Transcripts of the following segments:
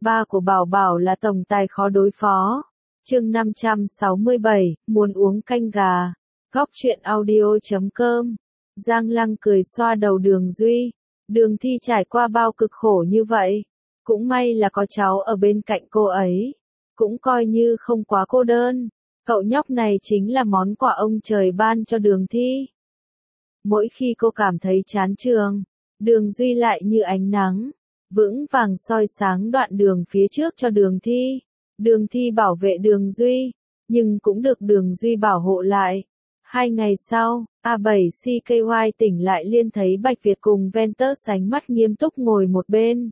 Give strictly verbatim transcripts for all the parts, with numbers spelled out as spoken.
Ba của Bảo Bảo là tổng tài khó đối phó. Chương năm trăm sáu mươi bảy, muốn uống canh gà. Góc truyện audio chấm com. Giang Lăng cười xoa đầu Đường Duy. Đường Thi trải qua bao cực khổ như vậy. Cũng may là có cháu ở bên cạnh cô ấy. Cũng coi như không quá cô đơn. Cậu nhóc này chính là món quà ông trời ban cho Đường Thi. Mỗi khi cô cảm thấy chán trường, Đường Duy lại như ánh nắng, vững vàng soi sáng đoạn đường phía trước cho Đường Thi. Đường Thi bảo vệ Đường Duy, nhưng cũng được Đường Duy bảo hộ lại. Hai ngày sau, A bảy C K Y tỉnh lại liên thấy Bạch Việt cùng Ventus sánh mắt nghiêm túc ngồi một bên.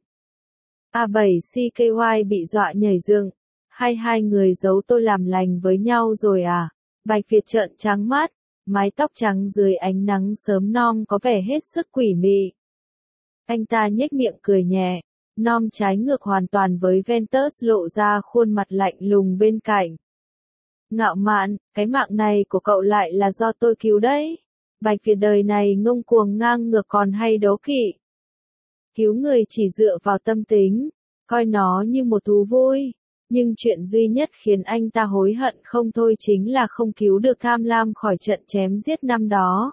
A bảy C K Y bị dọa nhảy dựng. Hai hai người giấu tôi làm lành với nhau rồi à? Bạch Việt trợn trắng mắt, mái tóc trắng dưới ánh nắng sớm non có vẻ hết sức quỷ mị. Anh ta nhếch miệng cười nhẹ, Nom trái ngược hoàn toàn với Ventus lộ ra khuôn mặt lạnh lùng bên cạnh. Ngạo mạn, cái mạng này của cậu lại là do tôi cứu đấy. Bạch Việt đời này ngông cuồng ngang ngược còn hay đố kỵ. Cứu người chỉ dựa vào tâm tính, coi nó như một thú vui. Nhưng chuyện duy nhất khiến anh ta hối hận không thôi chính là không cứu được Tham Lam khỏi trận chém giết năm đó.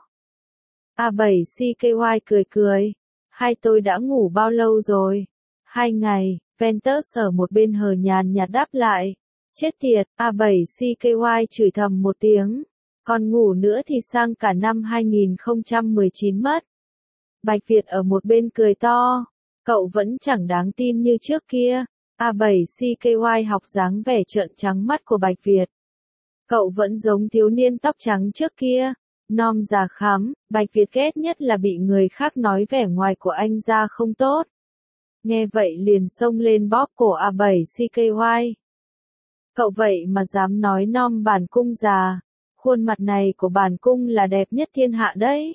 A bảy C K Y cười cười. Hai tôi đã ngủ bao lâu rồi? Hai ngày, Ventus ở một bên hờ nhàn nhạt đáp lại. Chết tiệt, A bảy C K Y chửi thầm một tiếng. Còn ngủ nữa thì sang cả năm hai nghìn không trăm mười chín mất. Bạch Việt ở một bên cười to. Cậu vẫn chẳng đáng tin như trước kia. A bảy C K Y học dáng vẻ trợn trắng mắt của Bạch Việt. Cậu vẫn giống thiếu niên tóc trắng trước kia. Nom già khắm, Bạch Việt ghét nhất là bị người khác nói vẻ ngoài của anh ra không tốt. Nghe vậy liền xông lên bóp cổ A bảy C K Y. Cậu vậy mà dám nói Nom bản cung già. Khuôn mặt này của bản cung là đẹp nhất thiên hạ đấy.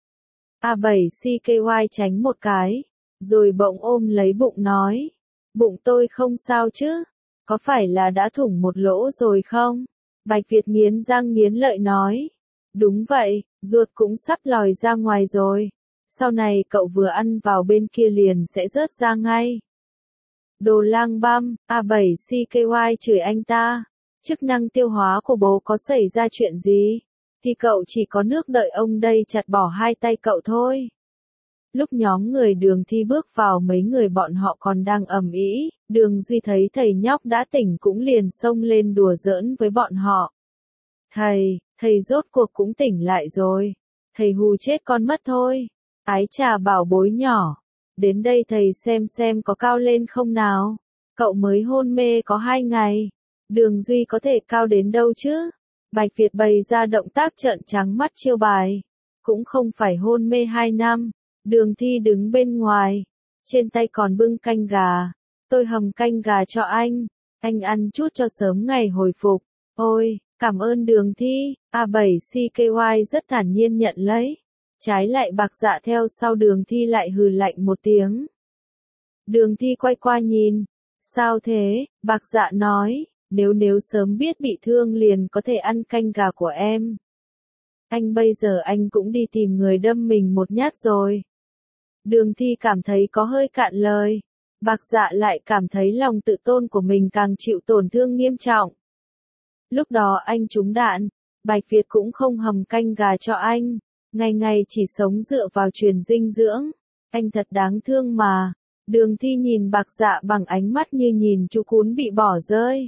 A bảy C K Y tránh một cái, rồi bỗng ôm lấy bụng nói. Bụng tôi không sao chứ? Có phải là đã thủng một lỗ rồi không? Bạch Việt nghiến răng nghiến lợi nói. Đúng vậy, ruột cũng sắp lòi ra ngoài rồi. Sau này cậu vừa ăn vào bên kia liền sẽ rớt ra ngay. Đồ lang băm, A bảy C K Y chửi anh ta. Chức năng tiêu hóa của bố có xảy ra chuyện gì? Thì cậu chỉ có nước đợi ông đây chặt bỏ hai tay cậu thôi. Lúc nhóm người Đường Thi bước vào mấy người bọn họ còn đang ầm ĩ, Đường Duy thấy thầy nhóc đã tỉnh cũng liền xông lên đùa giỡn với bọn họ. Thầy, thầy rốt cuộc cũng tỉnh lại rồi. Thầy hù chết con mất thôi. Ái chà bảo bối nhỏ. Đến đây thầy xem xem có cao lên không nào. Cậu mới hôn mê có hai ngày. Đường Duy có thể cao đến đâu chứ? Bạch Việt bày ra động tác trợn trắng mắt chiêu bài. Cũng không phải hôn mê hai năm. Đường Thi đứng bên ngoài. Trên tay còn bưng canh gà. Tôi hầm canh gà cho anh. Anh ăn chút cho sớm ngày hồi phục. Ôi, cảm ơn Đường Thi. A bảy C K Y rất thản nhiên nhận lấy. Trái lại Bạc Dạ theo sau Đường Thi lại hừ lạnh một tiếng. Đường Thi quay qua nhìn. Sao thế? Bạc Dạ nói. Nếu nếu sớm biết bị thương liền có thể ăn canh gà của em. Anh bây giờ anh cũng đi tìm người đâm mình một nhát rồi. Đường Thi cảm thấy có hơi cạn lời. Bạc Dạ lại cảm thấy lòng tự tôn của mình càng chịu tổn thương nghiêm trọng. Lúc đó anh trúng đạn, Bạch Việt cũng không hầm canh gà cho anh. Ngày ngày chỉ sống dựa vào truyền dinh dưỡng. Anh thật đáng thương mà. Đường Thi nhìn Bạc Dạ bằng ánh mắt như nhìn chú cún bị bỏ rơi.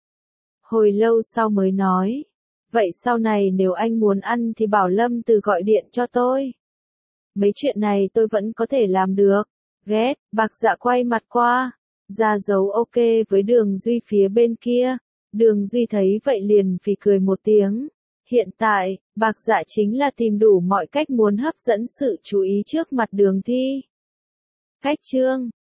Hồi lâu sau mới nói. Vậy sau này nếu anh muốn ăn thì bảo Lâm Từ gọi điện cho tôi. Mấy chuyện này tôi vẫn có thể làm được. Ghét, Bạc Dạ quay mặt qua. Ra dấu ok với Đường Duy phía bên kia. Đường Duy thấy vậy liền phì cười một tiếng. Hiện tại, Bạc Dạ chính là tìm đủ mọi cách muốn hấp dẫn sự chú ý trước mặt Đường Thi. Cách chương